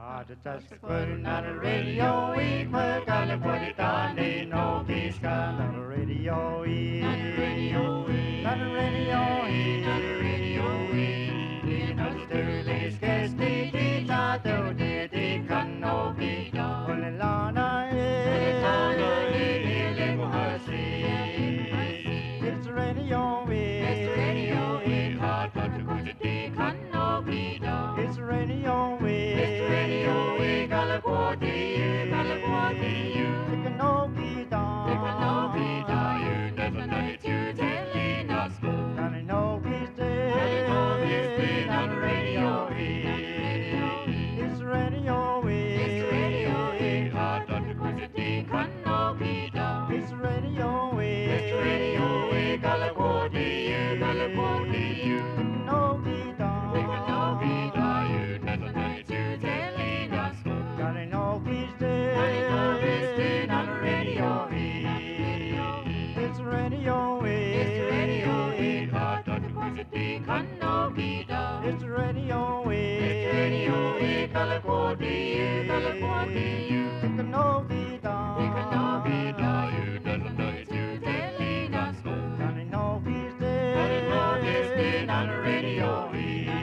Just putting on the radio, we put on the put it on, they know he's got on the radio, on the radio, on the radio, on the radio, in the sterling sketch, they thought they can no be done. Only Lana, it's the radio, it's the radio, hard but to go to the can no be done. It's the radio, it's the radio, we gotta go to you, gotta go to you. It can no be done, it can no be done. You never know it, you telling us go. And I know he's dead, I know he's dead on the radio. It's the radio, it's the radio, hard but to go to the can no be done. It's the radio, it's the radio, we gotta go to you, gotta go to you. It can no be done, it can no be done. You never know it, you telling us go. Gotta know he's dead, gotta know he's dead on the radio. It's the radio, it's the radio, hard but to go to the can no be done. It's the radio, it's the radio, we gotta go to you, gotta go to you. It can no be done, it can no be done. You never know it, you telling us go. Gotta know he's dead, gotta know he's dead on the radio.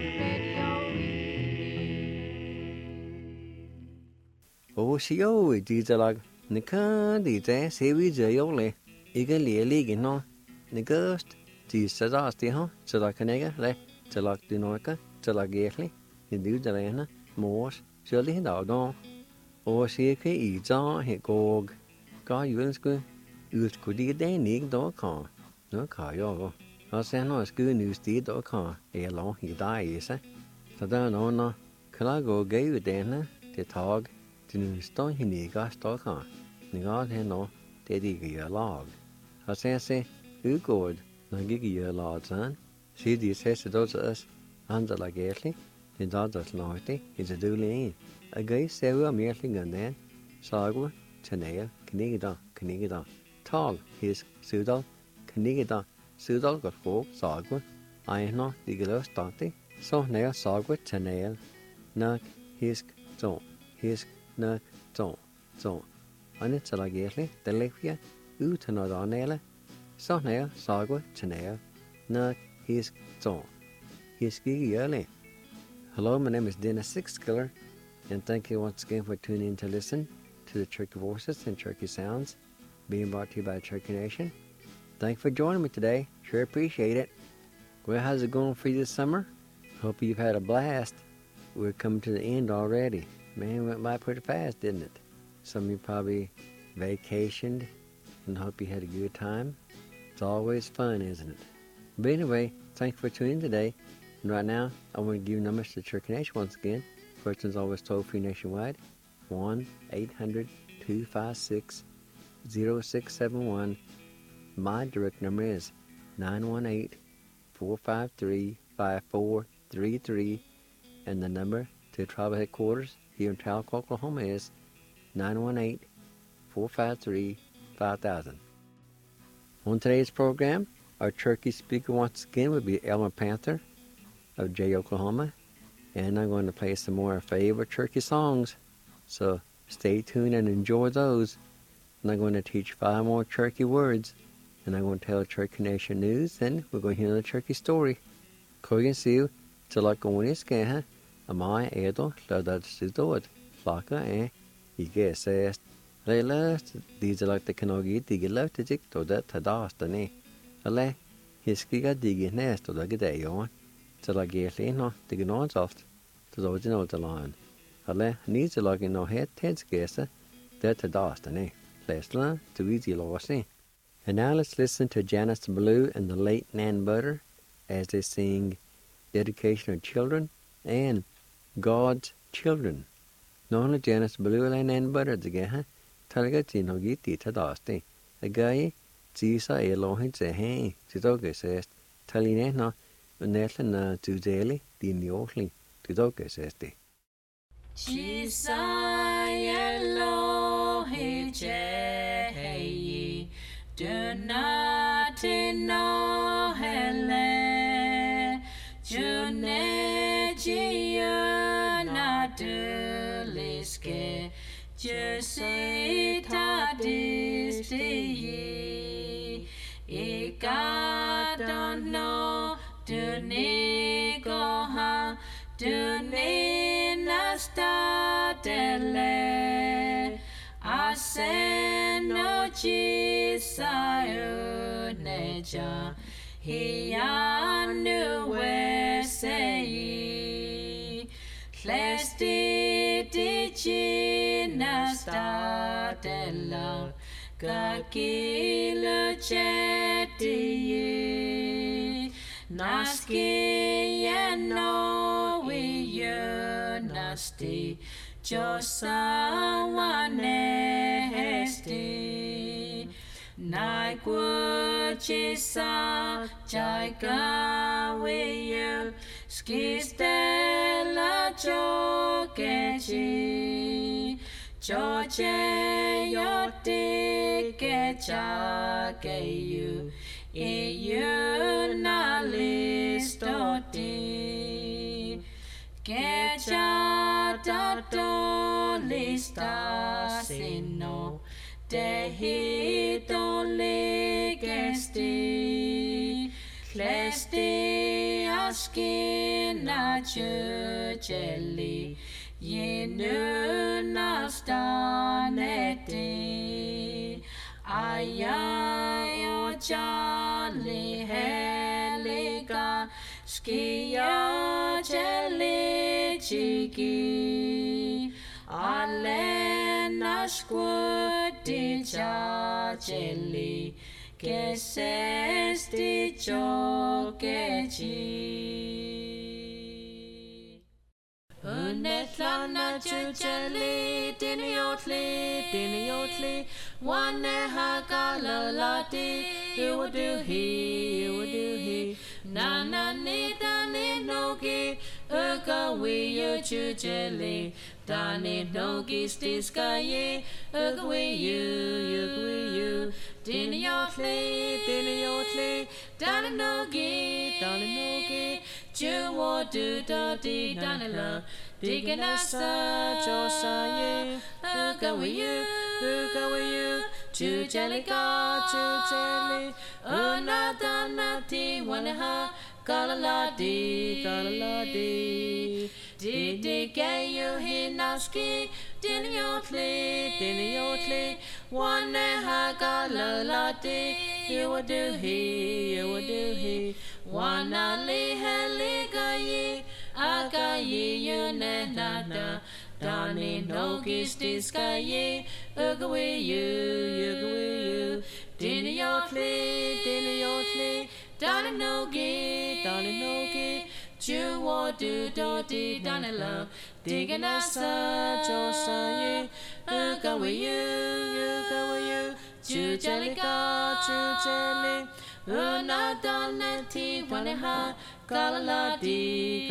Ô xíu đi ra là nè cái đi ra xe vi giờ yếu lệ ý cái lì cái nó nè cái chỉ sẽ ra thì hả sẽ là cái này cái lệ sẽ là đi nói cái sẽ là ghét lệ thì điều ra này nó mua sẽ lấy đào đó ô xe cái ý cho hệ cô có yếu cái đi đây nè đó nó khó yếu nó sẽ nó cứ news tí đó khó để lo hiện tại vậy thật ra nó cái là cái cái đèn á thì thog thì nó stoi hình cái stoi khó nó có thể nó để đi cái log họ sẽ code nó cái log san sẽ đi sẽ đó sẽ ăn là cái gì thì đó là nói thế thì sẽ đưa lên ở cái xe ở miền Tây gần đấy sao quá chân này cái đó tall his sự đó cái đó sự đó có phố sao quá ai nó đi cái đó start thế sau này sao quá chân này nó his nơ trộn anh ấy sẽ là cái gì để lấy phía thân ở đó này là sau này sao quá chân này nơ his trộn his cái gì này. Hello, my name is Dennis Sixskiller, and thank you once again for tuning in to listen to the Cherokee Voices and Cherokee Sounds being brought to you by Cherokee Nation. Thanks for joining me today. Sure appreciate it. Well, how's it going for you this summer? Hope you've had a blast. We're coming to the end already. Man, it went by pretty fast, didn't it? Some of you probably vacationed and hope you had a good time. It's always fun, isn't it? But anyway, thanks for tuning in today. And right now, I want to give you numbers to Cherokee Nation once again. First one's always toll-free nationwide, 1-800-256-0671. My direct number is 918-453-5433. And the number to tribal headquarters here in Tahlequah, Oklahoma is 918-453-5000. On today's program, our Cherokee speaker once again will be Elmer Panther of Jay, Oklahoma, and I'm going to play some more favorite Cherokee songs, so stay tuned and enjoy those. And I'm going to teach 5 more Cherokee words, and I'm going to tell Cherokee Nation news, and we're going to hear another Cherokee story. Kogan siu, till like going is gay, my edo, that student, Flaka, he gets says, they last, these are like the Kanogi, dig left to dig to that Tadastani. Ale, his giga dig nest to the day on. Så la gæsle no det gnaws oft to the original the line. Alle needs to log in no head gæste that to dastane. Lesla to easy lossy. And now let's listen to Janice Blue and the late Nan Butter as they sing Dedication of Children and God's Children. No only Janice Blue and Nan Butter together. Talaga tino giti to daste. A guy Tisa Elohim say hey to dog says Taline no Netla to daily, the Neotli, to dog says they. Chisayelo heche do not know hele Juneji na do Just say ta this day. God don't know. Do ne go ha. Do ne na start le. I say no Jesus nature. He knew where say. Lest it na start love. Kakilo cheti. Naski ya no we you nasty. Josa wane hesti. Nai kuchisa jaika we you. Skistela chokechi. George yote kecha ke you. You na listoti. Kecha tato lista sino. Tehito legesti. Klesti askina churcheli. Yenu nastaneti. Ayayo jali heliga. Skia jeli chiki. Alena squati jeli. Kesesti chokechi. Unetlana chucheli, diniotli, one hakalalati, you would do he, nana ni nogi, we you chucheli, dani nogi stiskaye, we you, diniotli, dani nogi, you would do dotty, danila. Digging us a josaye, with you, Chuchelica, Unadanati, Wanaha, Galaladi. Did they get you hinaski? Diniotli, one Galaladi, you would do he, one ali heligaye. Akaye you nana, Dani nogis diskaye, Ugawe you, Diniotli, Dani nogi, Jew do doti, Danila, digging us a josaye, Ugawe you, Chuchelica, Unadanati, Waneha, Galaladi.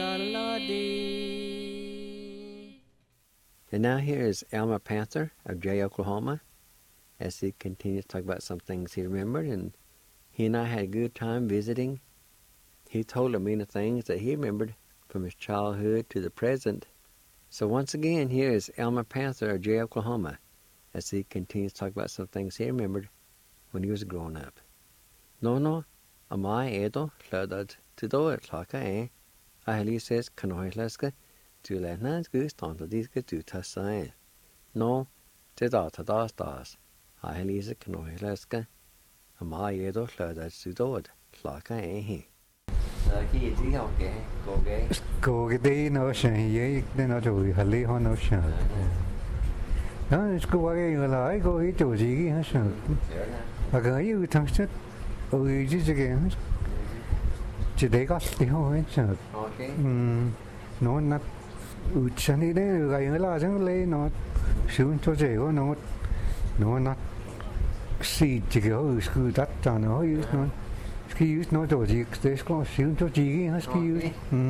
And now here is Elmer Panther of Jay, Oklahoma, as he continues to talk about some things he remembered, and he and I had a good time visiting. He told me the things that he remembered from his childhood to the present. So once again, here is Elmer Panther of Jay, Oklahoma, as he continues to talk about some things he remembered when he was growing up. No, amai edo hlödad tido tlaka ahli says kanoihlaska tu lehnas gustanta diska tu tasai. No, tidatas ahli says kanoihlaska amai edo hlödad tido tlaka Khi tí học kể cô cái tí nó sang giấy nó rồi hành lý họ nó sang đó cô qua cái người lại cô ấy chỗ gì hết sang và cái gì thằng chết ơi chứ cái chỉ để có tí họ hết sang nó nát sang đi đấy cái người là chẳng lấy nó xuống cho dễ quá nó nát xì chỉ cái họ cứ tắt cho nó Ski use no to zik des ko siun to jigi ha ski use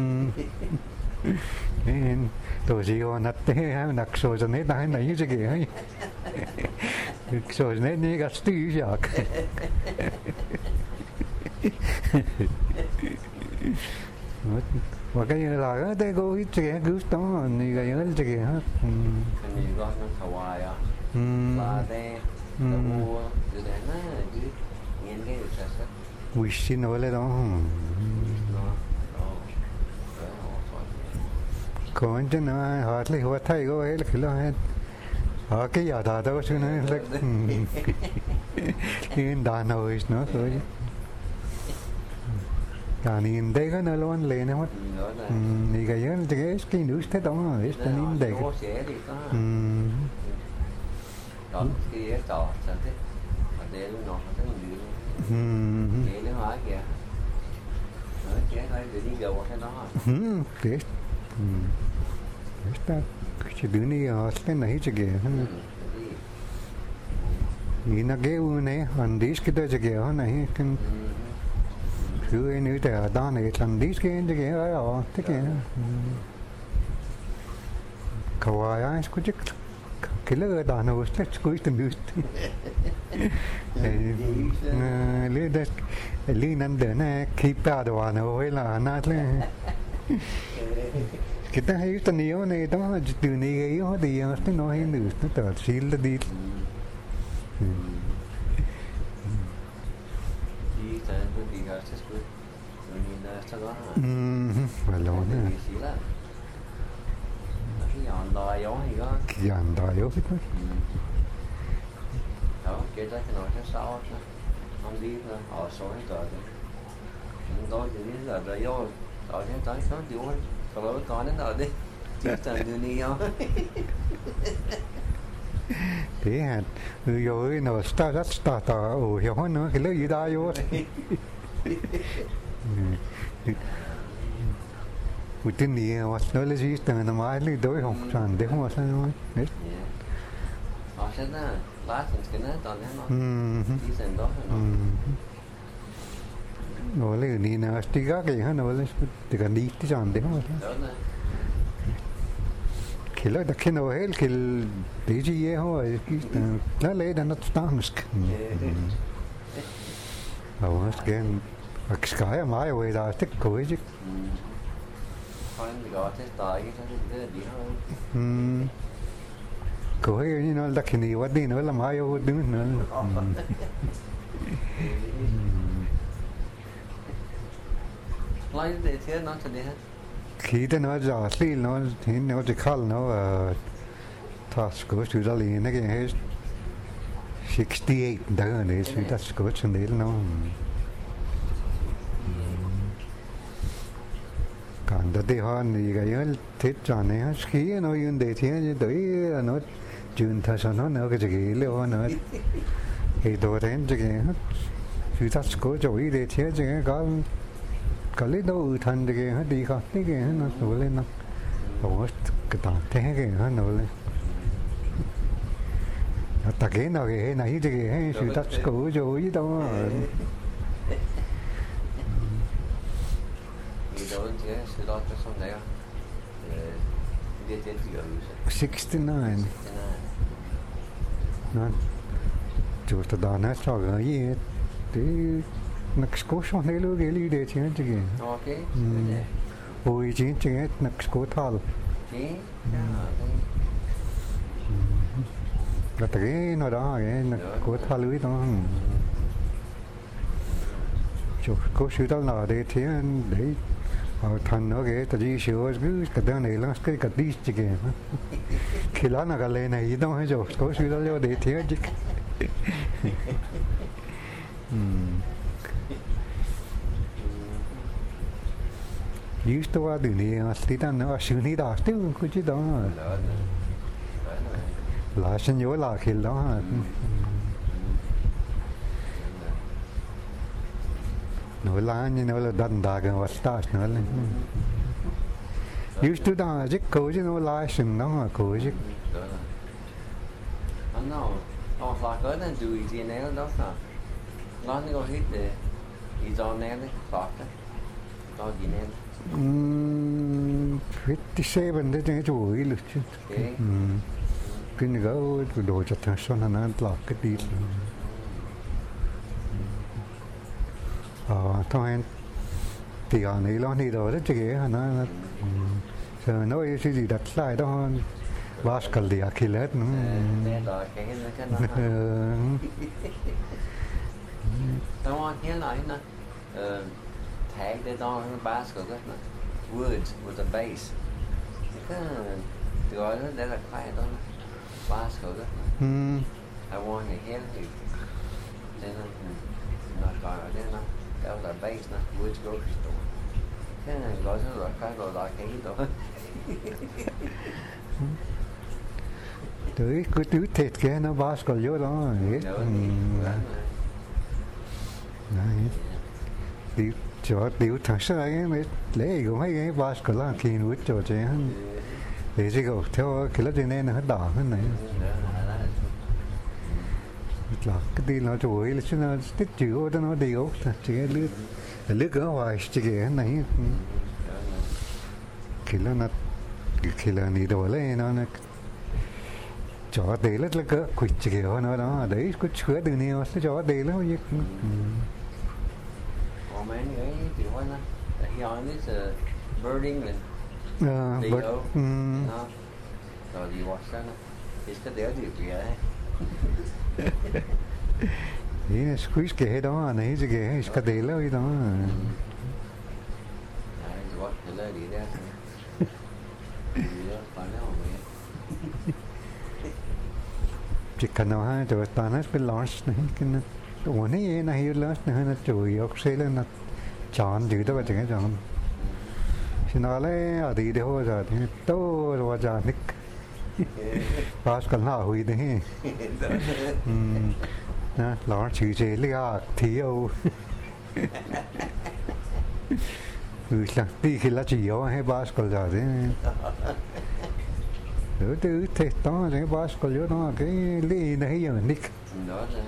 en to ji on natte ha nak so jane dai nai je ge ha so ne ni ga stu jak và cái là cái thế cô ít cái cứ đó này cái nhớ cái hết Kan ni gua nang Hawaii ah. Là thế. Mua từ đấy nó chứ nghe cái được sao? ui xin nói lên đó còn chứ nó họ lấy họ thay có ấy là cái lo hết họ cái giờ đó đâu chứ nó lấy cái đàn hồi nó thôi cả nhìn đây cái nó luôn lên nó mất thì cái nhớ cái nước thế đó rồi cái nhìn đây đó kia trò sao thế mà để lúc nọ nó vậy nó hỏi kìa nói kia thôi để đi gầu cái đó thế ta chỉ đứng đi ở cái này chứ kìa nhìn nó cái này hắn đi cái đó chứ kìa này cái thứ ấy nữa thì đó này làm đi cái chứ kìa ở thế kìa cầu ai có chứ cái lỡ đó nó sẽ cuối tuần nữa lư năn đỡ này khi pa đồ nó hay là nát lên kita hay tận yếu này đó từ này ấy họ thì nó hay nữa nó tờ xí là đi và lâu nữa dàn đòi yếu hết đó kia tới cái nồi cái sau không đi nữa họ số hết rồi tôi chỉ biết là rồi vô rồi thế tới nó chịu hết còn lỗi con đến rồi đi chỉ cần đưa đi không thế hả rồi nó start ồ hiểu hơn nữa cái lối gì đó vô một tin gì mà nói là gì từ năm mai lấy đôi không chẳng để không sao nói hết họ sẽ nó lá thành cái nó toàn thế nó đi dần đó nói là gì nào thì các cái hắn nói là thì cần đi thì chẳng để không khi đó khi nào hết khi để gì ấy thôi nó lấy nó tăng cái mai về đó tích cuối chứ thôi thì gọi thế tới cái gì hơn cuối như nó là khi nào đi nữa là mai vô đứng nữa lấy để thế nó sẽ đi hết khi đó nó giả sử nó thì nó chỉ khal nó task của sự đó liền cái hết 68 đó này sự task của sự đấy nó còn đó thì họ thì cái thiết chọn này khi nó yên để thế như tới nó chuyển thay sao nó cái gì liệu nó thì đồ đến cái sự task của chỗ ý để thế chứ cái lấy đâu thành cái hết đi không cái nó nổi lên nó ủa cái tao thế cái nó nổi lên ta cái nào cái này chứ cái sự task của chỗ ý đâu sự đó cho xong đấy đi đến giờ 69 nó chủ tịch đó nó cho cái gì thì nó có xong này luôn cái lý để chứ cái ok ôi chính cái nó có thal là cái nó đó cái nó có thal lưới đó chủ có sự đó là để thế để thành nó cái tại vì sự cứ cái đó này là cái đi chứ khi lá nó cái lên này đâu hay rồi có sự đó liệu để thế chứ used to do này thì ta nó sự này đó tiêu cái chứ đó là sinh nhớ là khi đó nói là như nó là đàn đà cái vật ta nói là used to đó chứ cố chứ nó là sinh đó mà cố chứ anh nào là cái này chú ý gì này đó sao nó có hít để ý do này đấy phát đấy do gì này 57 đấy cái chủ ý lực chứ cái này cái đồ chặt thằng son nó là cái đi thôi thì ở này lo này đó rất chữ nó nói cái gì đặt lại đó Bascal đi Achilles nó Nè rồi cái nó Đó nghe nói nó tag the dog in the basket nó woods with a base cái gọi nó để là khai đó basket đó I want to hear you then nó gọi ở đây nó đó là base nó woods grocery store cái này gọi nó là khai gọi cái đó tới cứ tứ thịt cái nó basket vô đó hết đi cho điều thằng sao cái mấy lấy cái mấy cái basket là khi nuốt cho chơi hắn để gì go theo cái lớp này nó hết đỏ hơn này là cái đi nó chuối là chứ nó tích chữ đó nó điều chỉ cái lướt ở ngoài chỉ cái này khi là đi đồ lên nó cho để rất là cỡ quỵt chỉ kiểu nó đó đấy có chứa từ nhiều sẽ cho để nó như mấy cái kiểu nó he on this birding and but rồi gì watch đó it's cái đéo gì kìa đấy squeeze cái đó này chỉ cái cái để lâu đó watch cái lời đi ra chỉ cần nó ha cho ta nó phải launch này cái nó này này launch này nó chui ốc xe lên nó chọn chữ đó và chừng cái chọn xin nói lấy ở đi đâu rồi thì tôi rồi giờ nick pas cần là hủy đấy nè launch chữ chế lia thiếu là đi khi là chỉ yếu hay pas cần giờ đấy từ thế đó cái basket đó cái ly này giờ nick đó là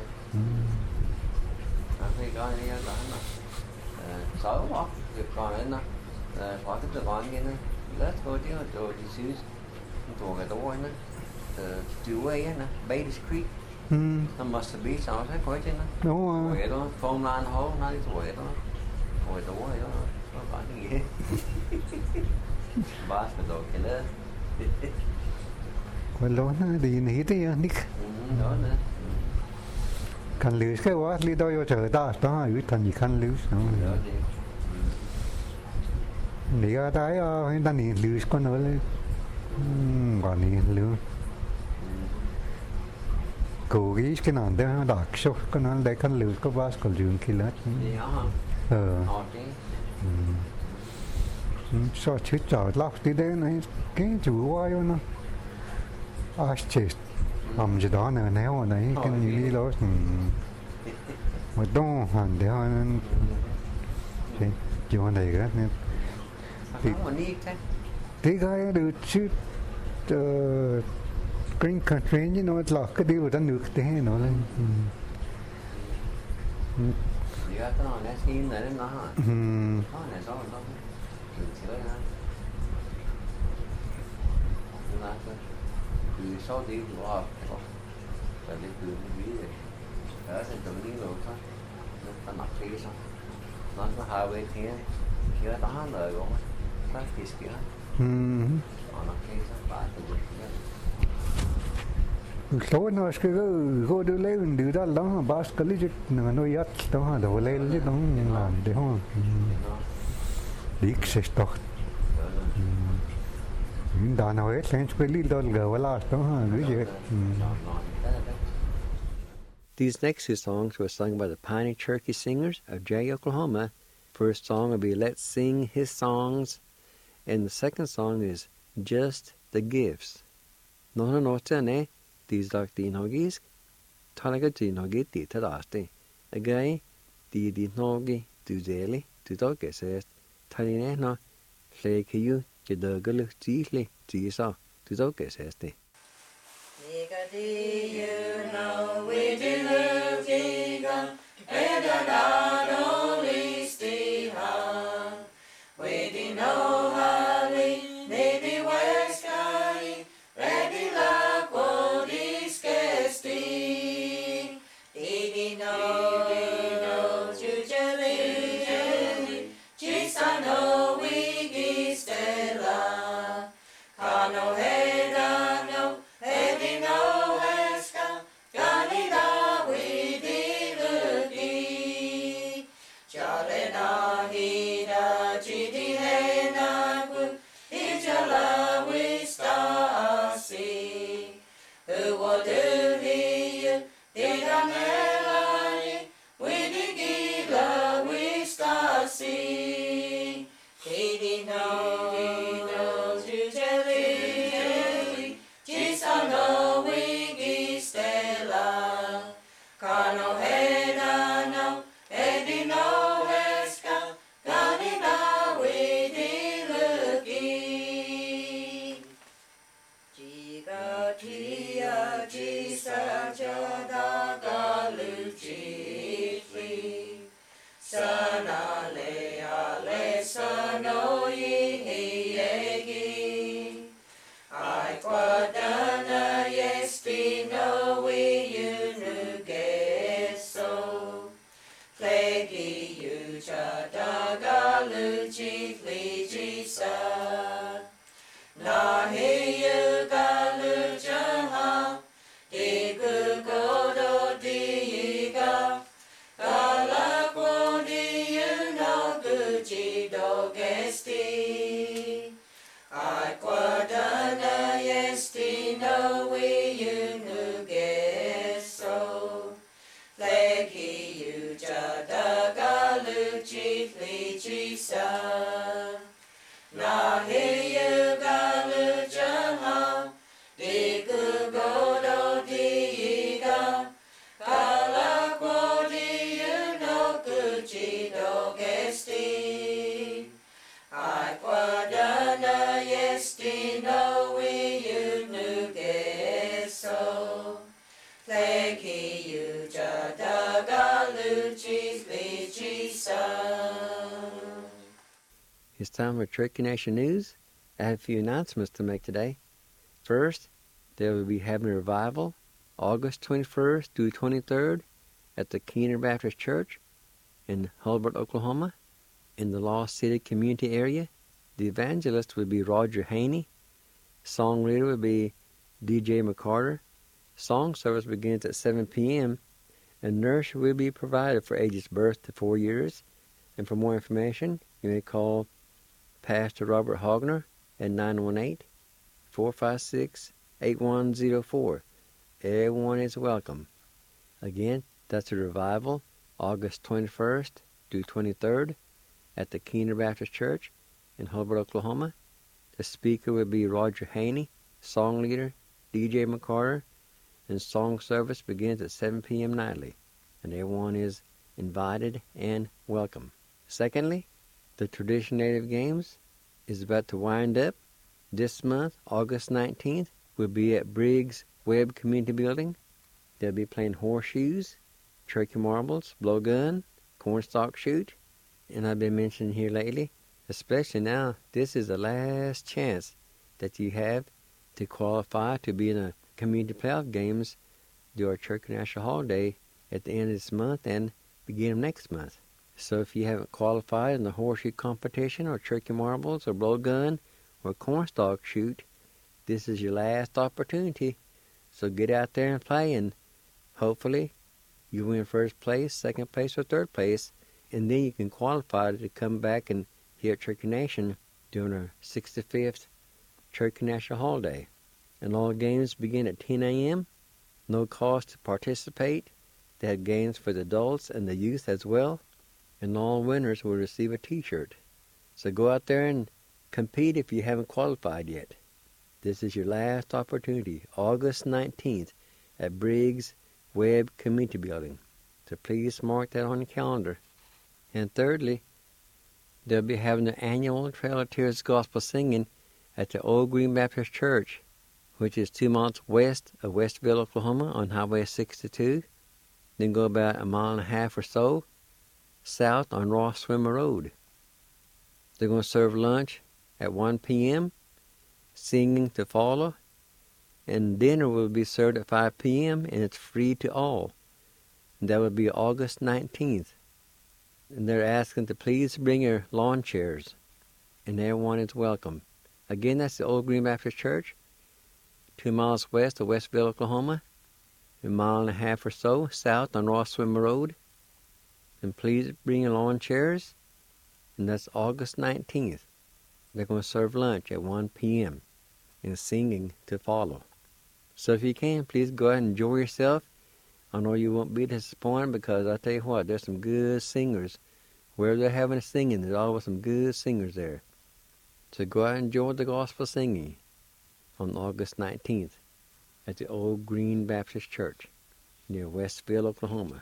khi coi đi đó nó xấu quá việc còn nó phải tiếp tục còn cái nó lết thôi chứ rồi đi xíu tuổi cái tối nó chiều ấy nó Bates Creek nó must be sao thế coi chứ nó đúng rồi tuổi đó phong lan hố nó đi tuổi đó tuổi tối đó nó có cái gì basket rồi cái đó còn lo nó đi nỉ thế nick đó nữa cần lưu cái quá lý do chờ ta đó là thành gì cần lưu nó nỉ ở đây hiện tại nỉ lưu con nó lên còn nỉ lưu cố gắng cái nào đó đặc số con nó để cần lưu có bát còn dùng kia lát sao chứ chờ lắc đi đây này cái chủ quá nó chết gì đó nữa nếu này cái gì đó một đông hàng để hắn chịu này cái này thì cái được chứ green country như nó là cái điều đó nước thế nó lên cái nó này xin này nó nó này sao nó chơi ha từ sau đi qua và đi từ cái gì ở trên tự nhiên rồi thôi nó nặng đi xong nó có hai bên kia kia đó lời của nó kia kia nó kia xong ba từ số nó cái go đưa lên đưa ra đó bác cái lịch nó nói yết đó đồ lên lịch đó làm để không đi sẽ tốt đã nói lên cái lịch đó gỡ là đó cái gì These next two songs were sung by the Piney Cherokee Singers of Jay, Oklahoma. First song will be Let's Sing His Songs, and the second song is Just the Gifts. Nó nói thế này, these like the Nogis, thalaga the Nogi the Tadasti. Again, the Nogi to Zeli, to Doge says, Taline no, Lake you, Jedogalu, Zili, Zisa, to Doge says the. You know we do love Giga, and not only Steve we do know Holly, maybe West Sky, ready like what is Gesti. Didi knows usually, Jason It's time for Cherokee Nation News. I have a few announcements to make today. First, they will be having a revival August 21st through 23rd at the Keener Baptist Church in Hulbert, Oklahoma, in the Lost City community area. The evangelist will be Roger Haney. Song leader will be DJ McCarter. Song service begins at 7 p.m. and nursery will be provided for ages birth to 4 years. And for more information, you may call Pastor Robert Hogner at 918-456-8104. Everyone is welcome. Again, that's a revival, August 21st through 23rd at the Keener Baptist Church in Hulbert, Oklahoma. The speaker will be Roger Haney, song leader, DJ McCarter, and song service begins at 7 p.m. nightly, and everyone is invited and welcome. Secondly, the Tradition Native Games is about to wind up. This month, August 19th, will be at Briggs Webb Community Building. They'll be playing horseshoes, turkey marbles, blowgun, cornstalk shoot, and I've been mentioning here lately, especially now, this is the last chance that you have to qualify to be in a community playoff games during our Cherokee National Holiday at the end of this month and beginning of next month. So if you haven't qualified in the horseshoe competition or turkey marbles or blowgun or cornstalk shoot, this is your last opportunity. So get out there and play, and hopefully you win first place, second place, or third place, and then you can qualify to come back and here at Cherokee Nation during our 65th Cherokee National Holiday. And all games begin at 10 a.m. No cost to participate. They have games for the adults and the youth as well. And all winners will receive a t-shirt. So go out there and compete if you haven't qualified yet. This is your last opportunity, August 19th at Briggs Webb Community Building. So please mark that on your calendar. And thirdly, they'll be having the annual Trail of Tears Gospel Singing at the Old Green Baptist Church, which is 2 miles west of Westville, Oklahoma on Highway 62. Then go about 1.5 miles or so south on Ross Swimmer Road. They're going to serve lunch at 1 p.m., singing to follow, and dinner will be served at 5 p.m., and it's free to all. And that will be August 19th. And they're asking to please bring your lawn chairs, and everyone is welcome. Again, that's the Old Green Baptist Church, 2 miles west of Westville, Oklahoma, 1.5 miles or so south on Ross Swimmer Road. And please bring your lawn chairs, and that's August 19th. They're going to serve lunch at 1 p.m. and singing to follow. So if you can, please go ahead and enjoy yourself. I know you won't be disappointed because I tell you what, there's some good singers. Where they're having a singing, there's always some good singers there. So go out and enjoy the gospel singing on August 19th at the Old Green Baptist Church near Westville, Oklahoma.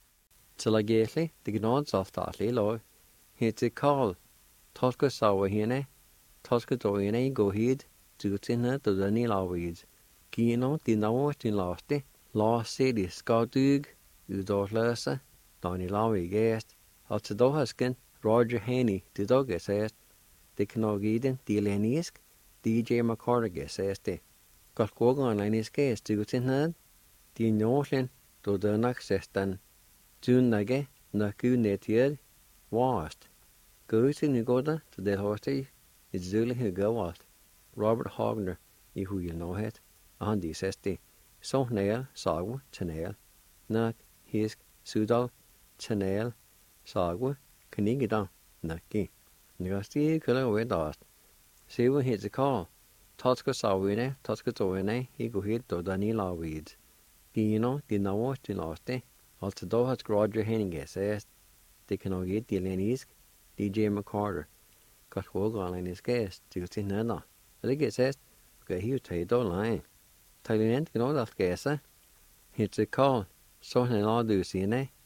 Til agéli, the gnod's off thatli lo, hit it call, Tosca sawa hine, Tosca doine go hid, Tutina to the Nilaweeds, Kino, the Nawatin losti, Lost City, Scotug, Udorlösa, Donny Lawi guest, Hotsadohaskin, Roger Haney, the dog assessed, the Canogiden, the Lenisk, DJ McCarter assessed, got Gogan Lenis guest, Tutina, the Northlin, to the Naxestan. June nage na ku netier wast. Go to Nugoda to the hosti is Zuli who go wast. Robert Hogner, you who you know it, and the sesti. So nail, sagwa, chanel, na his sudal, chanel, sagwa, kanigidan, naki. Nagasti kula away dast. See what hits a call. Tosca sawine, Tosca toine, he go hit to Danila weeds. Gino, the nawas to loste. Also, though has Roger Henning assessed, they can all get the Lenisk, DJ McCarter, got work on Lenny's guest, to see none. They get assessed, because he was tied on line. Thailand can all that guess, It's a call, so an all do see,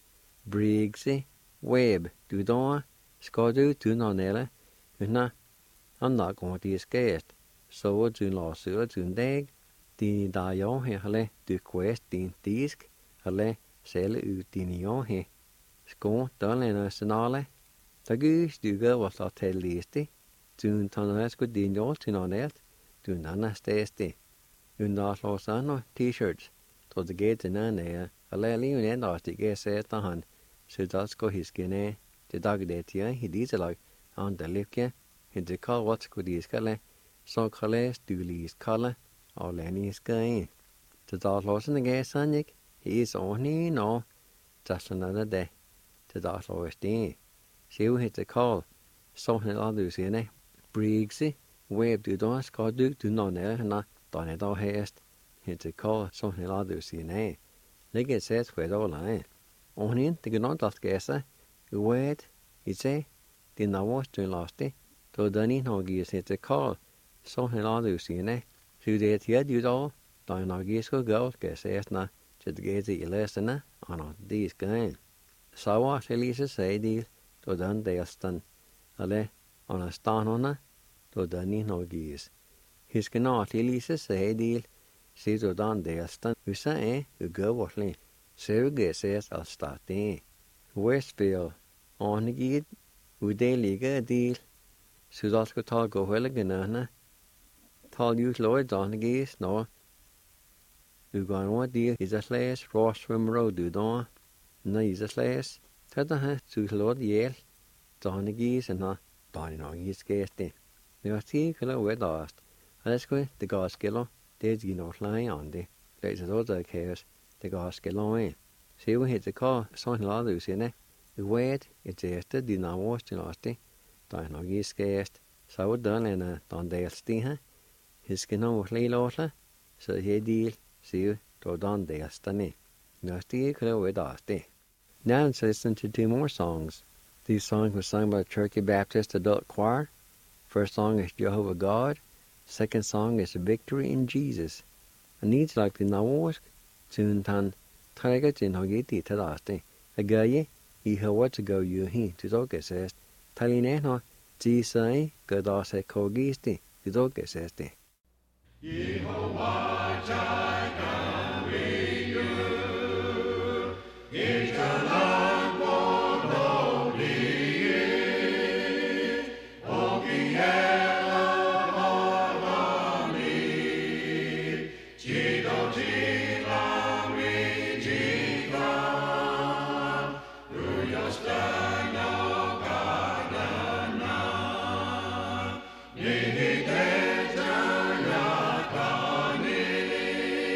Briggsy, Webb, do don, Scottu, do non ella, and I'm not going to escape. So, do lawsuit, do dag, the Dayo, hele, do quest, the disk, hele. Sælge ud dine jord her. Skål, der er noget signale. Der gøs, du gør, hvad der til liste. Tun tanas ko din yol tinanet. Tun nana stesti. Unda losano t-shirts. To the gate nana aleli unen asti gese tahan. Sudas ko hiskene. The dag de tia he dieselag on the lipke. In the call what's ko diskale. So kales dulis kala. Or lenny sky. The dog losen the gas sanik. He is only no. Just another day. The dog lost day. She will hit the call. So hit others in it. Briggsy. Web du don't ska du no na. Don't it all haste. Hit the call. So hit others in it. Legget says where all line. Only the good not guessa. Wait. He say. The now was to lost it. To Danny no gears hit the call. So hit others in it. So that here you all. Don't know gears go guess na. Just get the lesson on these kind. So what Elisa say deal to done Delston. Ale on a stan on to Danny no gears. His cannot Elisa say deal. See to done Delston. Who say you go whatly. So guess I'll start there. Westfield on the gate. Who they liga deal. So that's go talk go well again. Tall you Lloyd on the gears no. Du går nå de I slags Rossrum Road du da. Nå I slags. Tøtta her du slår ihjel. Dane gis en ha. Dane nå gis gæste. Det var 10 kilo ved dast. Og det skulle det gav skiller. Det er nok lei an det. Det er så der kaos. Det gav skiller i. Se jo hit det kar sånn la du sine. Du vet et jeste de nå var til aste. Dane nå gis gæst. Så den en dan delsti her. Hiske nå lei låsla. Så he deal. See, to don de astani. Nasty Daste. Now let's listen to 2 more songs. These songs were sung by the Cherokee Baptist Adult Choir. First song is Jehovah God. Second song is Victory in Jesus. And these like the Nawos, Tuntan, Target in Hogiti Tadaste. A gaye, he what to go you he to doke says. Talineno, Gisai, Godase Kogisti, to doke says. Yehovah Jireh, we do. Is the Lord God holy? O Kiela Mahami, Chido Chila Rijika, Ruyostano Kadana, Nihite.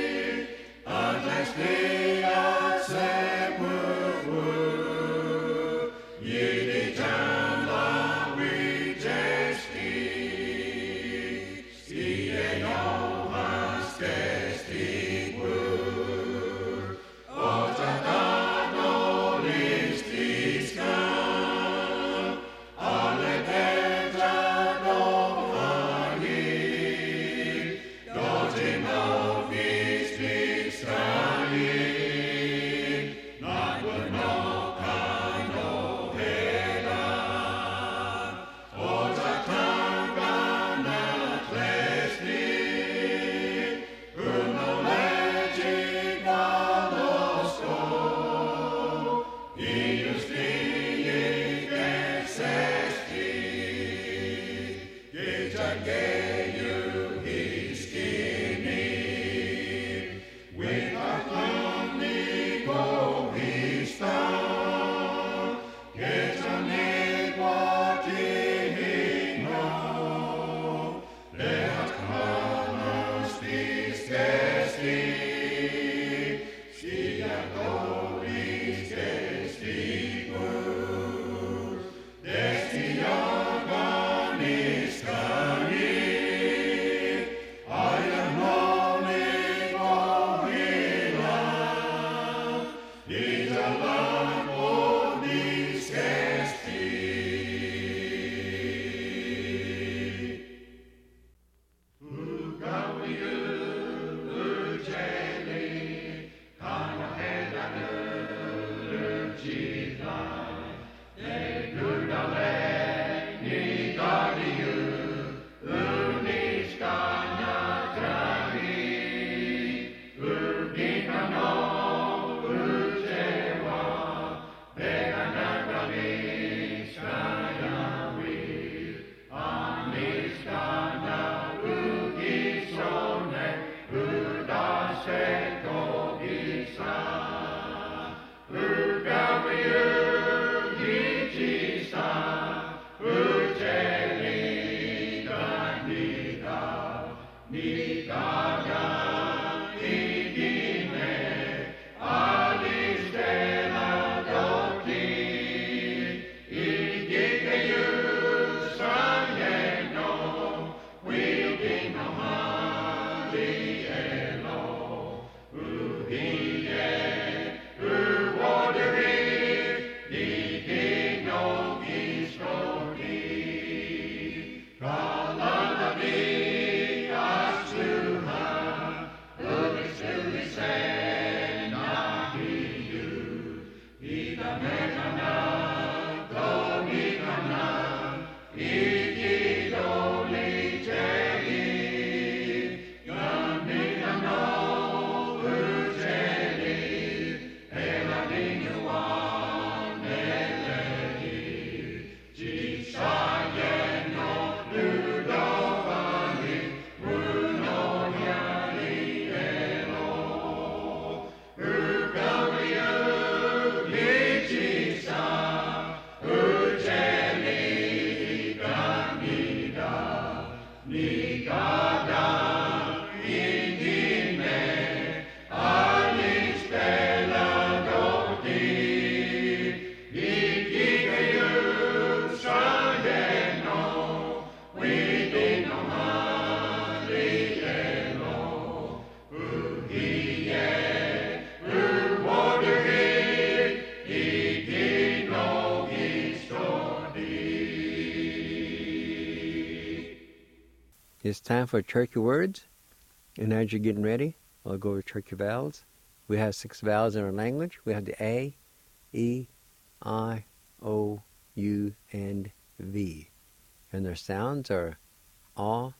It's time for Turkey words. And as you're getting ready, I'll go over Turkey vowels. We have 6 vowels in our language. We have the A, E, I, O, U, and V. And their sounds are A,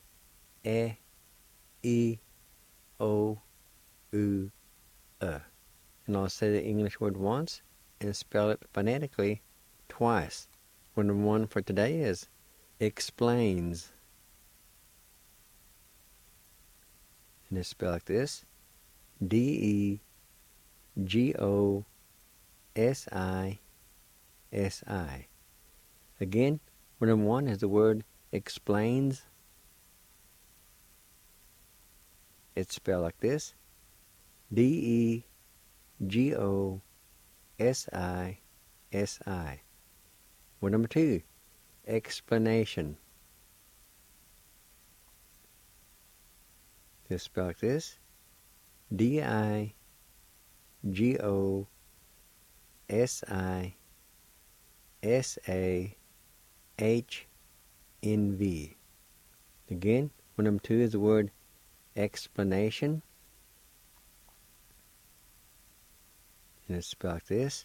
E, O, U, And I'll say the English word once and spell it phonetically twice. Number 1 for today is explains. And it's spelled like this: D-E-G-O-S-I-S-I. Again, word number 1 is the word explains. It's spelled like this: D-E-G-O-S-I-S-I. Word number 2, explanation. It's spelled like this: D-I-G-O-S-I-S-A-H-N-V. Again, word number 2 is the word explanation. And it's spelled like this: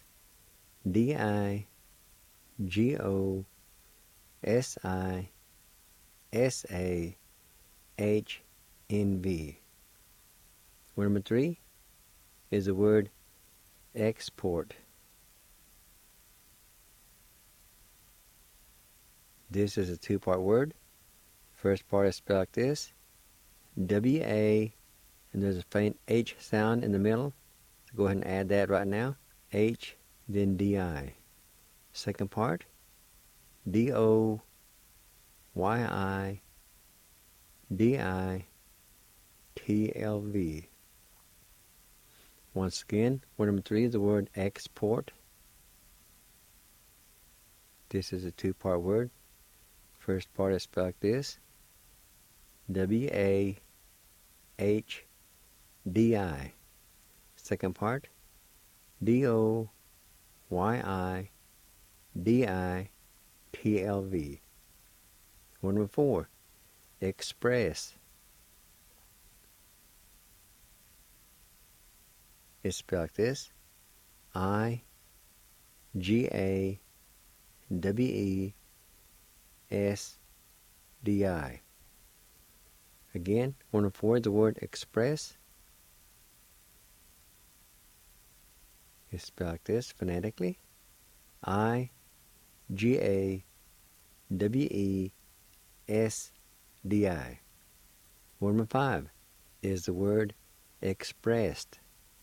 D-I-G-O-S-I-S-A-H-N-V. Word number 3 is the word export. This is a 2-part word. First part is spelled like this: W-A, and there's a faint H sound in the middle. So go ahead and add that right now. H, then D-I. Second part, D-O-Y-I, D-I-T-L-V. Once again, word number 3 is the word export. This is a 2-part word. First part is spelled like this: W-A-H-D-I. Second part, D-O-Y-I-D-I-T-L-V. Word number 4, express. It's spelled like this: I-G-A-W-E-S-D-I. Again, word number 4 is the word express. It's spelled like this phonetically: I-G-A-W-E-S-D-I. Word number 5 is the word expressed.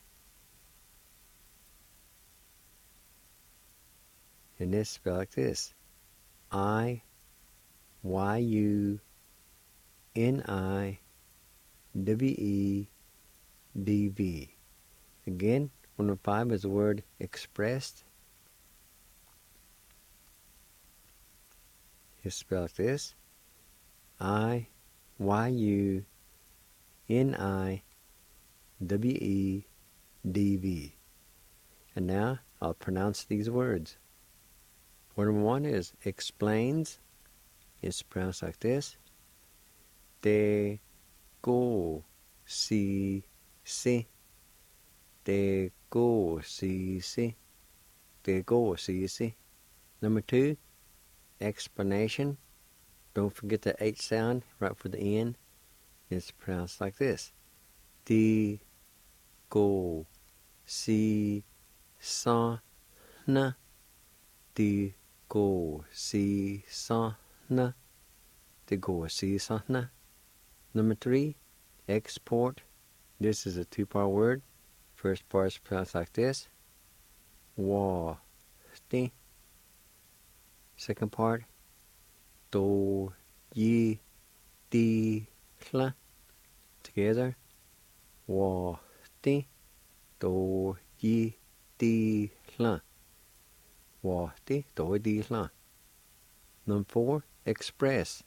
And this is spelled like this: I-Y-U-N-I-S-S-E-D. W-E-D-V. Again, number 5 is the word expressed. It's spelled like this: I-Y-U-N-I-W-E-D-V. And now I'll pronounce these words. Word number 1 is explains. It's pronounced like this: Te go si si. Te go si si. Te go si si. Number 2, explanation. Don't forget the H sound right for the N. It's pronounced like this: Te go si sa na. Te go si sa na. Te go si sa na. Number 3, export. This is a 2-part word. First part is pronounced like this: Wa ti. Second part: Do yi di hla. Together: Wa ti. Do yi di hla. Wa ti. Do di hla. Number 4, express.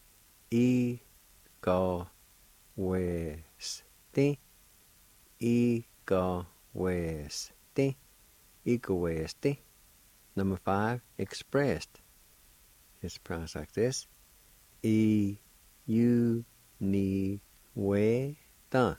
I ga wes ti. I ga wes ti. I ga wes ti. Number 5, expressed. It's pronounced like this: I u ni we da.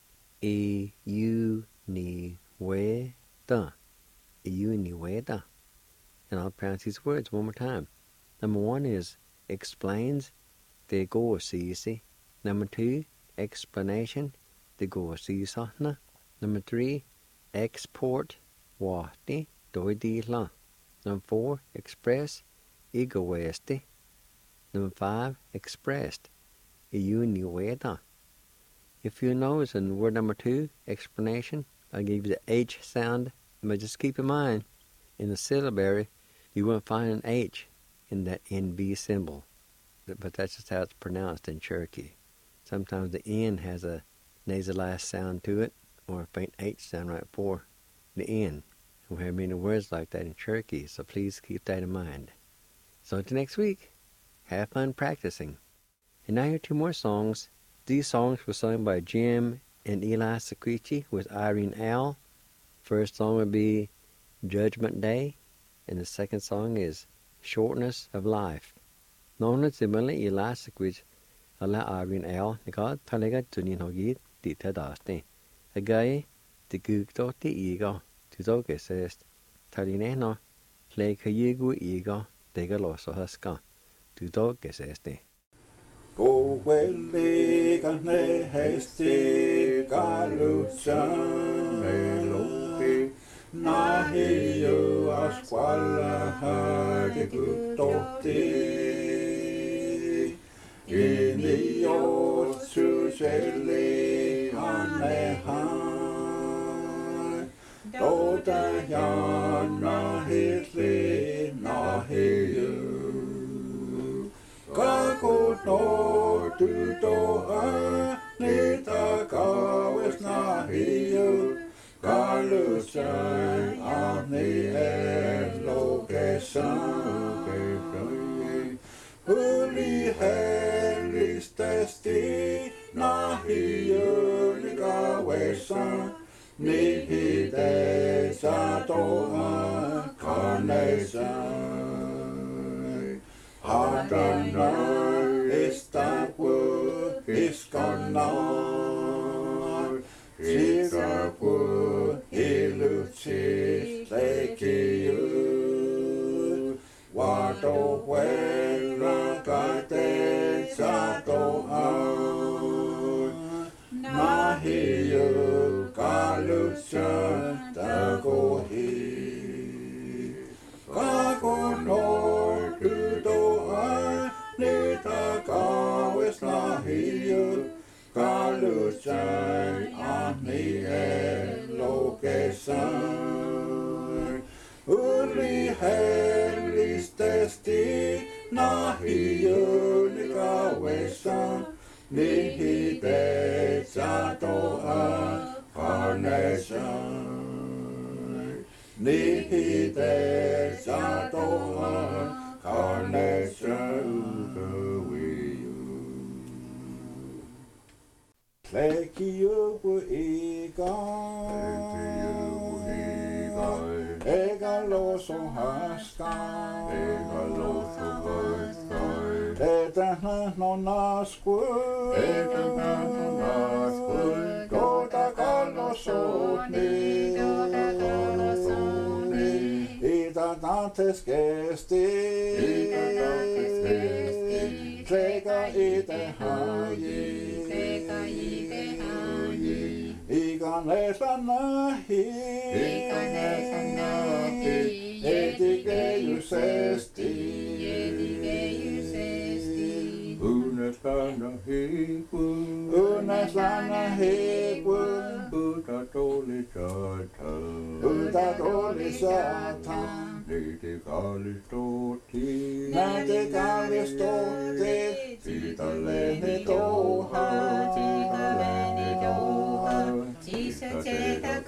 I u ni we da. I u ni we da. And I'll pronounce these words one more time. Number 1 is explains. Te go si si. Number 2, explanation. Te go si sa na. Number 3, export. Wa ti do di la. Number 4, express. I ga wes ti. Number 5, expressed. I u ni we da. If you notice in word number 2, explanation, I gave you the H sound. But just keep in mind, in the syllabary, you won't find an H in that NB symbol. But that's just how it's pronounced in Cherokee. Sometimes the N has a nasalized sound to it, or a faint H sound right before the N. We have many words like that in Cherokee, so please keep that in mind. So until next week, have fun practicing. And now here are 2 more songs. These songs were sung by Jim and Eli Sequici with Irene Al. First song would be Judgment Day, and the second song is Shortness of Life. Nona Zimmerle Eli Sequici ala Irene Al nika talega tunin hogi ti tadaste. Again, the gugdo ti ego to dog assist. Tarineno, play kayigu ego, dega loso haska. To dog assiste. Go wele kane hesti kaluchan melopi na hiyo asquala hage gutoti inio susele anehan doda yana hitli na hiyo Kako no tu to a nita kawes na hiyo kalusan ani location huli helis testi na hiyo ni kawesan ni hide sa to a carnation Adonai istapu iskonar Sigapu iluci lekiu Wado wena kate sato Nahiyu kaluca tagohi Kagonor tudoa nita kawes nahiyu kalucai ani lokesan Uli helis testi nahiyu ni kawesan Nihide Nihite Satoa Karnesha Ukawiyu Klekiyu Ika Ega Loso Haska Ega Loso Haska Eta no Nasku Eta no Nasku Kota Kalosoni Dantes gesti, Trega ite hayi, Igan lesanahi, Edigeius esti, Unes lana hipu, Utatoli satan, Nete Kalistoti, Tita Lene Doha, Tisa Zeta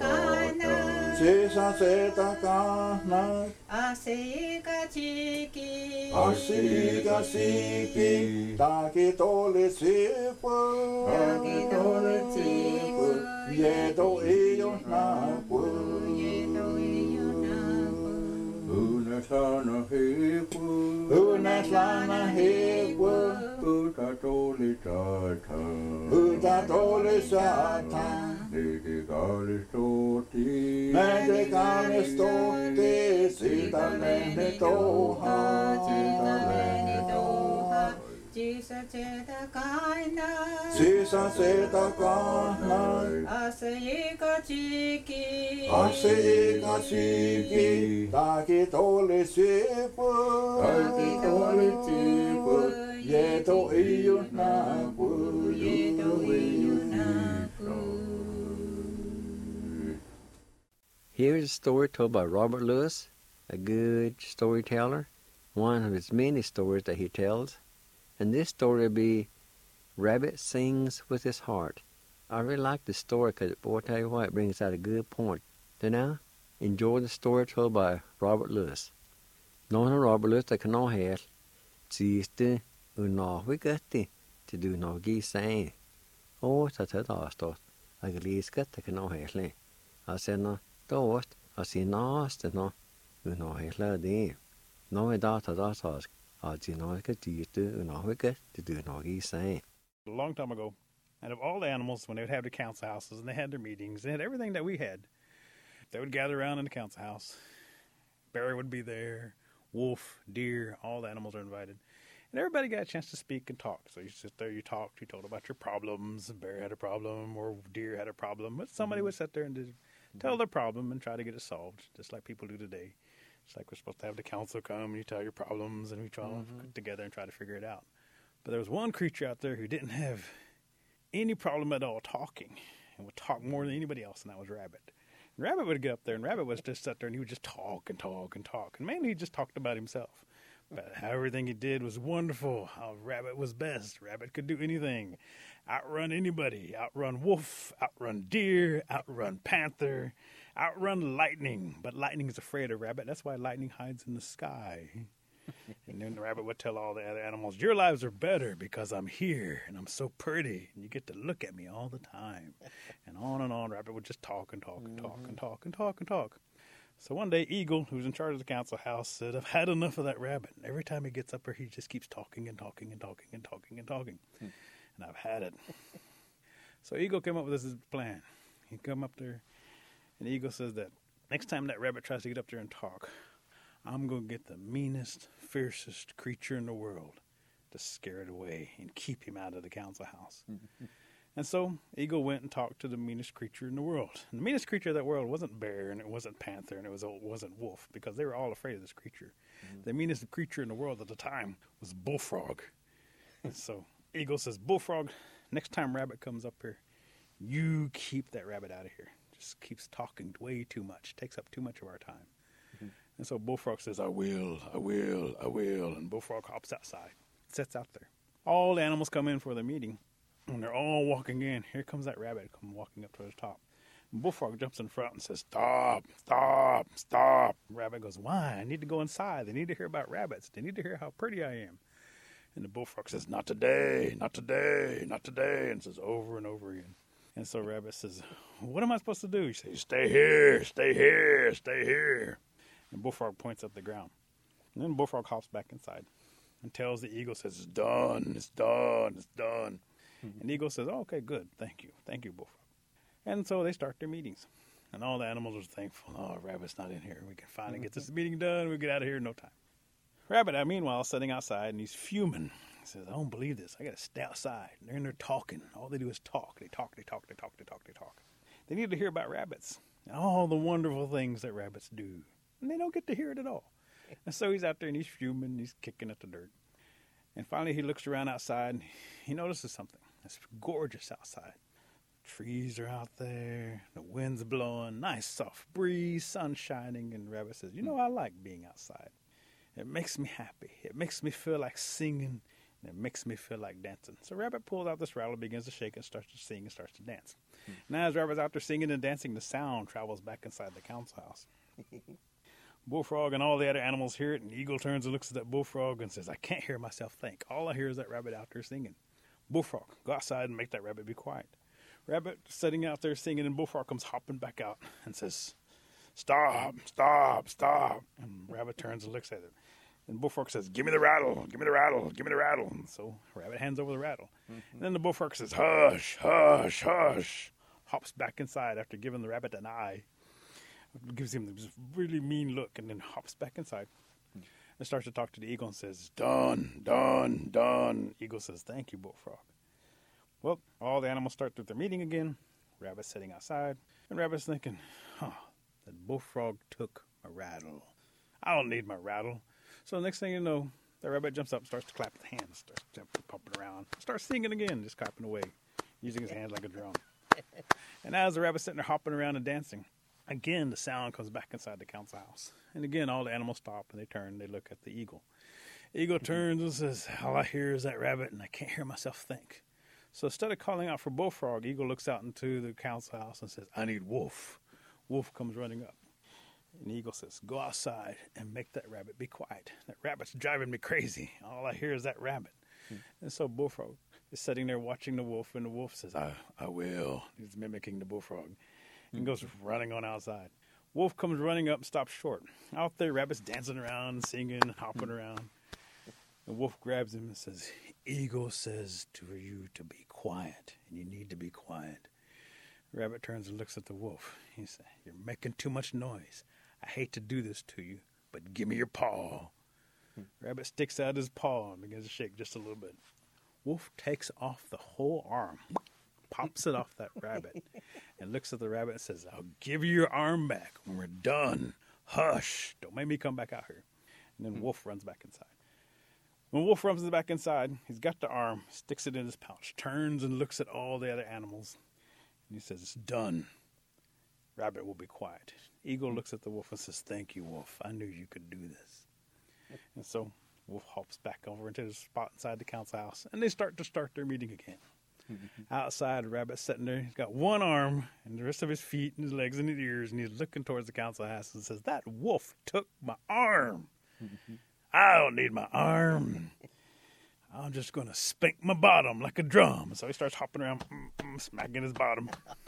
Kana, Asika Chiki, Asika Siki, Takitoli Sipu, Yedo Iyo Napu, Uneslana hipu, Utatoli satan, Nete Kalistoti, Sita Lene Doha, Sisa Zeta Kana, Asika Chiki, Takitoli Sipu, Yedo Iyo Napu, Here's a story told by Robert Lewis, a good storyteller, one of his many stories that he tells. And this story will be Rabbit Sings with His Heart. I really like this story because, boy, I tell you what, it brings out a good point. So now, enjoy the story told by Robert Lewis. Någon Robert Lewis that kan här siste unahvigati till du någi säg. Och så tar det stått. Jag liska det kan här. Jag sen då jag ser nästa nå unahvigla det. Nå idag tar det så A long time ago, and of all the animals, when they would have the council houses and they had their meetings, they had everything that we had. They would gather around in the council house. Barry would be there, wolf, deer, all the animals are invited. And everybody got a chance to speak and talk. So you sit there, you talked, you told about your problems. Barry had a problem or deer had a problem. But somebody would sit there and tell their problem and try to get it solved, just like people do today. It's like we're supposed to have the council come and you tell your problems and we try to get together and try to figure it out. But there was one creature out there who didn't have any problem at all talking and would talk more than anybody else, and that was Rabbit. And Rabbit would get up there and Rabbit would just sit there and he would just talk and talk and talk. And mainly he just talked about himself. But how everything he did was wonderful, how Rabbit was best. Rabbit could do anything. Outrun anybody. Outrun wolf, outrun deer, outrun panther, outrun lightning. But lightning is afraid of Rabbit. That's why lightning hides in the sky. And then the Rabbit would tell all the other animals, your lives are better because I'm here and I'm so pretty. And you get to look at me all the time. And on, Rabbit would just talk and talk and talk and talk and talk and talk. So one day, Eagle, who's in charge of the council house, said, I've had enough of that Rabbit. And every time he gets up there, he just keeps talking and talking and talking and talking and talking. And I've had it. So Eagle came up with this plan. He come up there, and Eagle says that next time that Rabbit tries to get up there and talk, I'm going to get the meanest, fiercest creature in the world to scare it away and keep him out of the council house. And so Eagle went and talked to the meanest creature in the world. And the meanest creature of that world wasn't bear, and it wasn't panther, and it wasn't wolf, because they were all afraid of this creature. The meanest creature in the world at the time was Bullfrog. And so Eagle says, Bullfrog, next time Rabbit comes up here, you keep that Rabbit out of here. Just keeps talking way too much, takes up too much of our time. And so Bullfrog says, I will. And Bullfrog hops outside, sits out there. All the animals come in for the meeting. When they're all walking in, here comes that Rabbit come walking up to the top. Bullfrog jumps in front and says, "Stop, stop, stop." Rabbit goes, "Why? I need to go inside. They need to hear about rabbits. They need to hear how pretty I am." And the bullfrog says, "Not today, not today, not today," and says over and over again. And so Rabbit says, "What am I supposed to do?" He says, "Stay here, stay here, stay here." And Bullfrog points at the ground. And then Bullfrog hops back inside and tells the eagle, says, "It's done, it's done, it's done." And the eagle says, "Oh, okay, good, thank you, Bullfrog." And so they start their meetings. And all the animals are thankful. "Oh, Rabbit's not in here. We can finally get this meeting done. We'll get out of here in no time." Rabbit, meanwhile, is sitting outside, and he's fuming. He says, "I don't believe this. I got to stay outside." They're in there talking. All they do is talk. They talk, they talk, they talk, they talk, they talk. They need to hear about rabbits and all the wonderful things that rabbits do. And they don't get to hear it at all. And so he's out there, and he's fuming. He's kicking at the dirt. And finally, he looks around outside, and he notices something. It's gorgeous outside. Trees are out there. The wind's blowing. Nice soft breeze. Sun shining. And Rabbit says, "You know, I like being outside. It makes me happy. It makes me feel like singing. And it makes me feel like dancing." So Rabbit pulls out this rattle, begins to shake, and starts to sing and starts to dance. Now as Rabbit's out there singing and dancing, the sound travels back inside the council house. Bullfrog and all the other animals hear it, and Eagle turns and looks at that Bullfrog and says, "I can't hear myself think. All I hear is that Rabbit out there singing." "Bullfrog, go outside and make that rabbit be quiet." Rabbit sitting out there singing, and Bullfrog comes hopping back out and says, "Stop, stop, stop." And Rabbit turns and looks at it. And Bullfrog says, "Give me the rattle, give me the rattle, give me the rattle." And so Rabbit hands over the rattle. And then the Bullfrog says, "Hush, hush, hush." Hops back inside after giving the rabbit an eye. Gives him this really mean look, and then hops back inside. And starts to talk to the eagle and says, "Done, done, done." Eagle says, "Thank you, Bullfrog." Well, all the animals start their meeting again. Rabbit's sitting outside. And Rabbit's thinking, that Bullfrog took my rattle. I don't need my rattle. So the next thing you know, the rabbit jumps up and starts to clap his hands, starts jumping, pumping around, starts singing again, just clapping away, using his hands like a drum. And as the rabbit's sitting there hopping around and dancing, again the sound comes back inside the council house. And again all the animals stop and they turn, they look at the eagle. Eagle turns and says, "All I hear is that rabbit and I can't hear myself think." So instead of calling out for Bullfrog, Eagle looks out into the council house and says, "I need Wolf." Wolf comes running up. And the eagle says, "Go outside and make that rabbit be quiet. That rabbit's driving me crazy. All I hear is that rabbit." And so Bullfrog is sitting there watching the wolf, and the wolf says, I will. He's mimicking the Bullfrog. And goes running on outside. Wolf comes running up and stops short. Out there, rabbit's dancing around, singing, and hopping around. The wolf grabs him and says, "Eagle says to you to be quiet, and you need to be quiet." Rabbit turns and looks at the wolf. He says, "You're making too much noise. I hate to do this to you, but give me your paw." Rabbit sticks out his paw and begins to shake just a little bit. Wolf takes off the whole arm, pops it off that rabbit, and looks at the rabbit and says, "I'll give you your arm back when we're done. Hush, don't make me come back out here." And then Wolf runs back inside. When Wolf runs back inside, he's got the arm, sticks it in his pouch, turns and looks at all the other animals, and he says, "It's done. Rabbit will be quiet." Eagle looks at the wolf and says, "Thank you, Wolf. I knew you could do this." And so Wolf hops back over into the spot inside the council house, and they start their meeting again. Outside, Rabbit's sitting there. He's got one arm and the rest of his feet and his legs and his ears, and he's looking towards the council house and says, "That wolf took my arm. I don't need my arm. I'm just going to spank my bottom like a drum." And so he starts hopping around, smacking his bottom,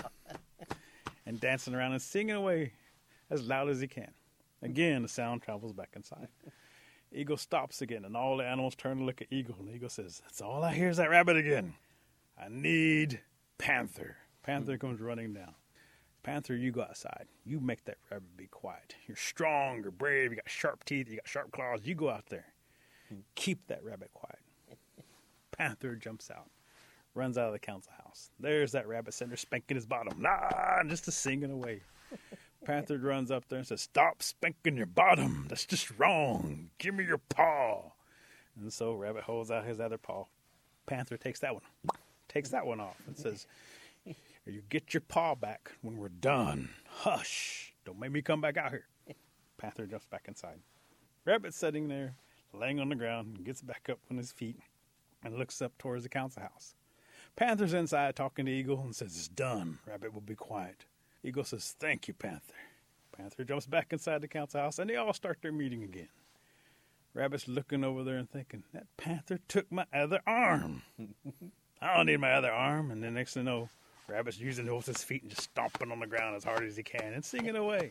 and dancing around and singing away as loud as he can. Again, the sound travels back inside. Eagle stops again, and all the animals turn to look at Eagle. And Eagle says, "That's all I hear is that rabbit again. I need Panther." Panther comes running down. "Panther, you go outside. You make that rabbit be quiet. You're strong, you're brave, you got sharp teeth, you got sharp claws. You go out there. Keep that rabbit quiet." Panther jumps out, runs out of the council house. There's that rabbit sitting there spanking his bottom, just singing away. Panther runs up there and says, "Stop spanking your bottom. That's just wrong. Give me your paw." And so Rabbit holds out his other paw. Panther takes that one off and says, "You get your paw back when we're done. Hush, don't make me come back out here." Panther jumps back inside. Rabbit's sitting there, laying on the ground, and gets back up on his feet and looks up towards the council house. Panther's inside talking to Eagle and says, "It's done. Rabbit will be quiet. Eagle says, "Thank you, Panther." Panther jumps back inside the council house, and they all start their meeting again. Rabbit's looking over there and thinking, that Panther took my other arm. I don't need my other arm. And then next thing you know, Rabbit's using both his feet and just stomping on the ground as hard as he can and singing away.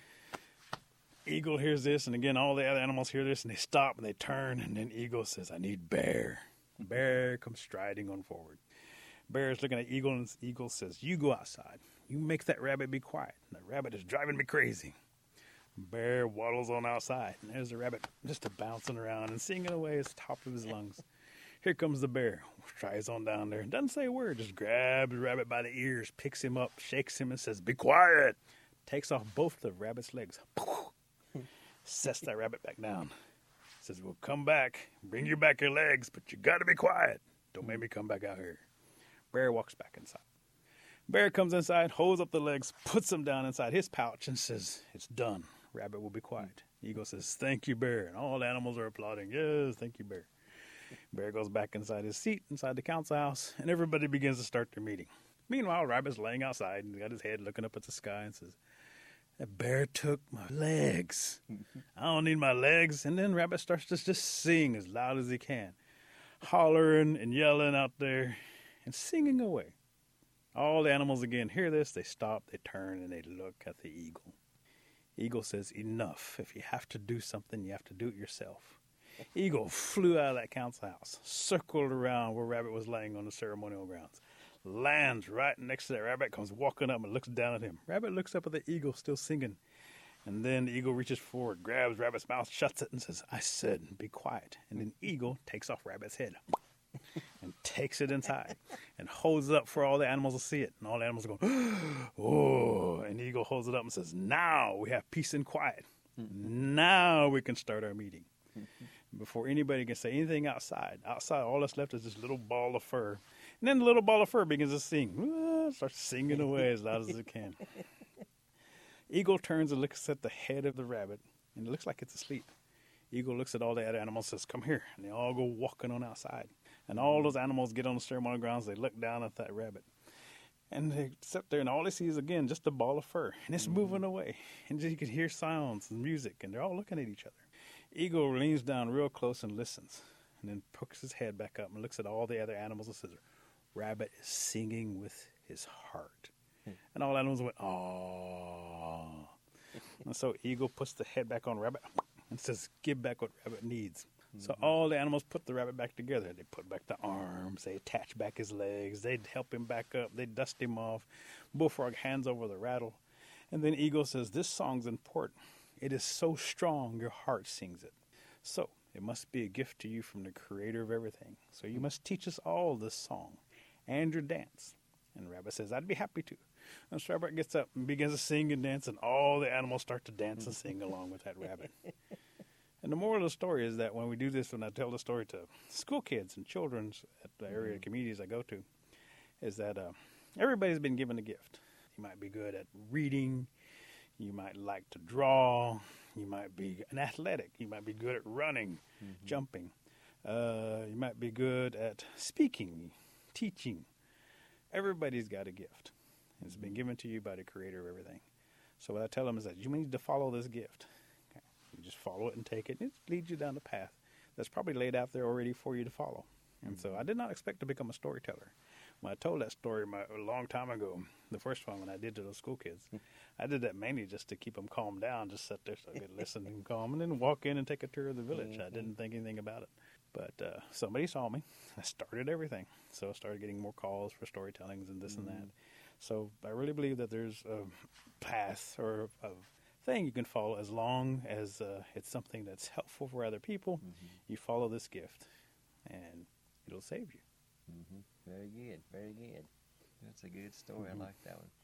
Eagle hears this, and again, all the other animals hear this, and they stop, and they turn, and then Eagle says, "I need Bear." Bear comes striding on forward. Bear is looking at Eagle, and Eagle says, "You go outside. You make that rabbit be quiet. That rabbit is driving me crazy." Bear waddles on outside, and there's the rabbit just bouncing around and singing away at the top of his lungs. Here comes the bear, tries on down there, doesn't say a word, just grabs the rabbit by the ears, picks him up, shakes him, and says, "Be quiet." Takes off both the rabbit's legs, sets that rabbit back down. Says, "We'll come back, bring you back your legs, but you got to be quiet. Don't make me come back out here." Bear walks back inside. Bear comes inside, holds up the legs, puts them down inside his pouch, and says, "It's done. Rabbit will be quiet." Eagle says, "Thank you, Bear." And all the animals are applauding. "Yes, thank you, Bear." Bear goes back inside his seat, inside the council house, and everybody begins to start their meeting. Meanwhile, Rabbit's laying outside and got his head looking up at the sky and says, "That bear took my legs. I don't need my legs." And then Rabbit starts to just sing as loud as he can, hollering and yelling out there and singing away. All the animals again hear this. They stop, they turn, and they look at the eagle. Eagle says, "Enough. If you have to do something, you have to do it yourself." Eagle flew out of that council house, circled around where Rabbit was laying on the ceremonial grounds, lands right next to that rabbit, comes walking up and looks down at him. Rabbit looks up at the eagle, still singing. And then the eagle reaches forward, grabs Rabbit's mouth, shuts it, and says, "I said, be quiet." And then Eagle takes off Rabbit's head and takes it inside and holds it up for all the animals to see it. And all the animals are going, "Oh." And Eagle holds it up and says, "Now we have peace and quiet. Now we can start our meeting." Before anybody can say anything outside, all that's left is this little ball of fur. And then the little ball of fur begins to sing. Starts singing away as loud as it can. Eagle turns and looks at the head of the rabbit, and it looks like it's asleep. Eagle looks at all the other animals and says, "Come here." And they all go walking on outside. And all those animals get on the ceremonial grounds. They look down at that rabbit. And they sit there, and all they see is, again, just a ball of fur. And it's moving away. And you can hear sounds and music, and they're all looking at each other. Eagle leans down real close and listens, and then pokes his head back up and looks at all the other animals and says, "Rabbit is singing with his heart." And all animals went, "Aww." And so Eagle puts the head back on Rabbit and says, "Give back what Rabbit needs." So all the animals put the rabbit back together. They put back the arms, they attach back his legs, they'd help him back up, they dust him off. Bullfrog hands over the rattle. And then Eagle says, "This song's important. It is so strong your heart sings it. So it must be a gift to you from the creator of everything. So you must teach us all this song and your dance." And Rabbit says, "I'd be happy to." And so Rabbit gets up and begins to sing and dance, and all the animals start to dance and sing along with that rabbit. And the moral of the story is that when we do this, when I tell the story to school kids and children at the area communities I go to, is that everybody's been given a gift. You might be good at reading. You might like to draw. You might be an athletic. You might be good at running, jumping. You might be good at speaking, teaching. Everybody's got a gift. It's been given to you by the creator of everything. So what I tell them is that you need to follow this gift. Okay? You just follow it and take it, and it leads you down the path that's probably laid out there already for you to follow. And so I did not expect to become a storyteller. When I told that story a long time ago, the first one when I did to those school kids, I did that mainly just to keep them calmed down, just sit there so I could listen and calm, and then walk in and take a tour of the village. I didn't think anything about it. But somebody saw me. I started everything. So I started getting more calls for storytellings and this and that. So I really believe that there's a path or a thing you can follow as long as it's something that's helpful for other people. You follow this gift, and it'll save you. Very good, very good. That's a good story. I like that one.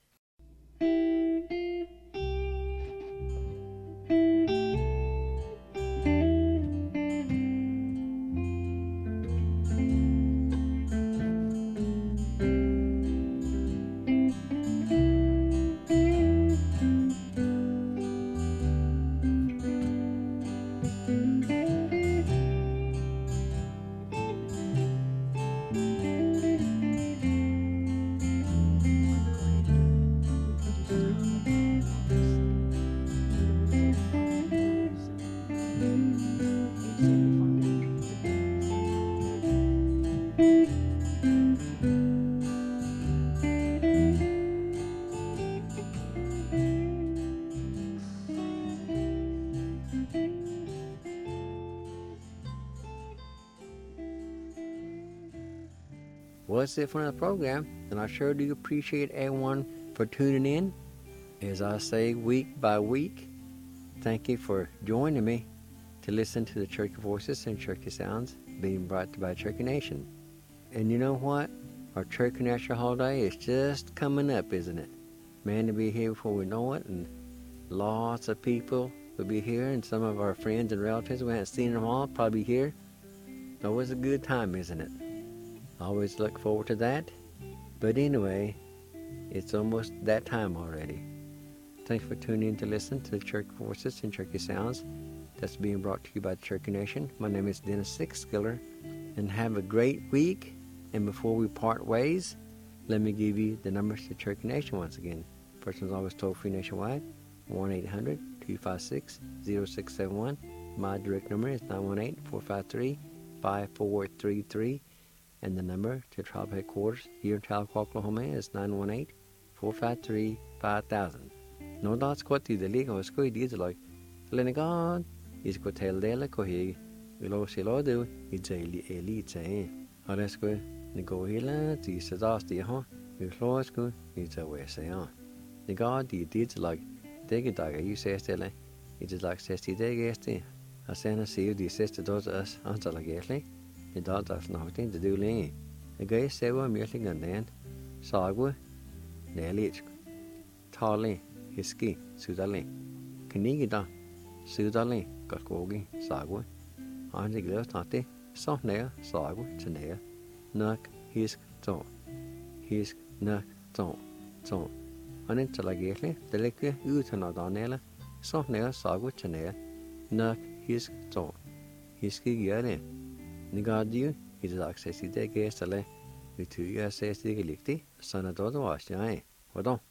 Well, that's it for the program, and I sure do appreciate everyone for tuning in. As I say week by week, thank you for joining me to listen to the Cherokee Voices and Cherokee Sounds being brought to you by Cherokee Nation. And you know what? Our Cherokee National Holiday is just coming up, isn't it? Man, to be here before we know it, and lots of people will be here, and some of our friends and relatives, we haven't seen them all, probably here. Always a good time, isn't it? I always look forward to that. But anyway, it's almost that time already. Thanks for tuning in to listen to the Cherokee Voices and Cherokee Sounds that's being brought to you by the Cherokee Nation. My name is Dennis Sixskiller, and have a great week. And before we part ways, let me give you the numbers to Cherokee Nation once again. First one's always toll-free nationwide, 1-800-256-0671. My direct number is 918-453-5433. And the number to Tribe Headquarters here in Tahlequah, Oklahoma is 918-453-5000. No dots quite the legal is good either like Lenagod is go tell Dela Cohe, Willow Silodo, it's a elite. Oresco, Nigohila, the Sadasti, huh? You close good, it's a way say on. The God, the deeds like take a dagger, you say still, it is like 60 days. I send a see the sister does us answer like Gately. The dog does nothing to do ling. The guy said we're merely and then Sagwa, Nelich, Tarly, Hiski, Sudali, Kanigida, Sudali, Gotgogi, Sagwa, on the girls not the soft nail, Sagwa, Chanea, Nuck, Hisk, Ton, Hisk, Nuck, Ton, Ton. On into like Gately, the liquor, Utanadonella, soft nail, Sagwa, Chanea, Nuck, Hisk, Ton, Hiski, Yere. Nigadio is access to the guest, we 2 years says the electi, son of Dodo was, Hold on.